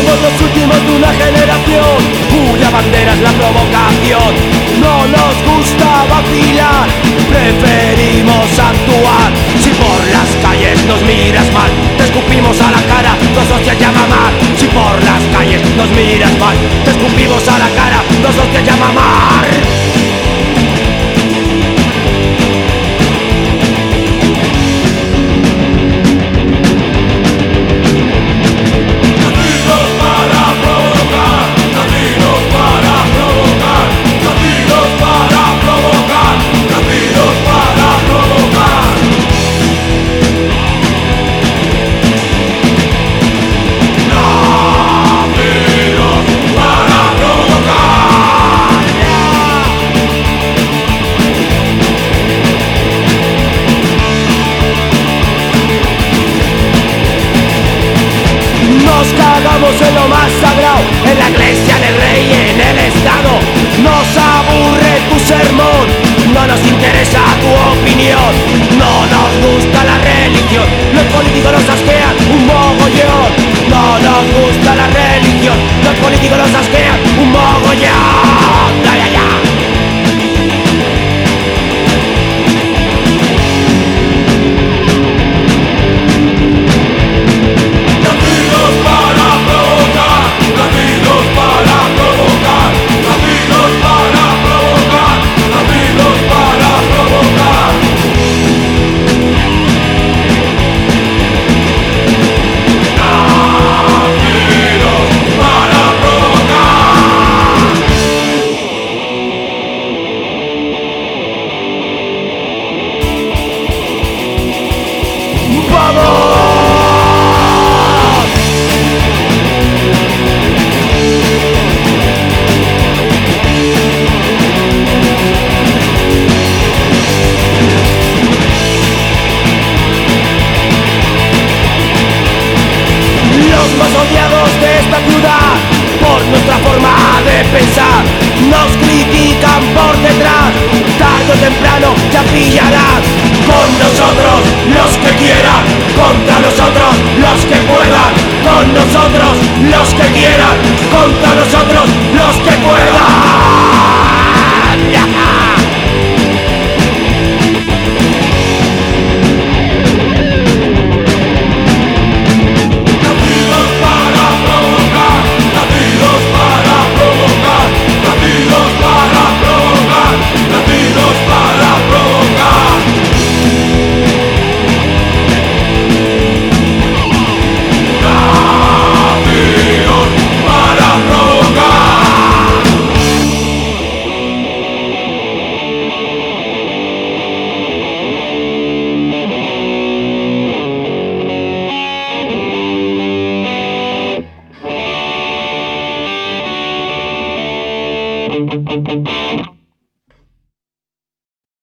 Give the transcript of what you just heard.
Somos los últimos de una generación cuya bandera es la provocación. No nos gusta vacilar, preferimos actuar. Si por las calles nos miras mal, te escupimos a la cara, dos hostias ya mamar. Si por las calles nos miras mal, te escupimos a la cara, dos hostias ya mamar. Nos cagamos en lo más sagrado, en la iglesia, en el rey, en el estado. Nos aburre tu sermón, no nos interesa tu opinión. No nos gusta la religión, los políticos nos asquean un mogollón. No nos gusta la religión, los políticos nos asquean un mogollón.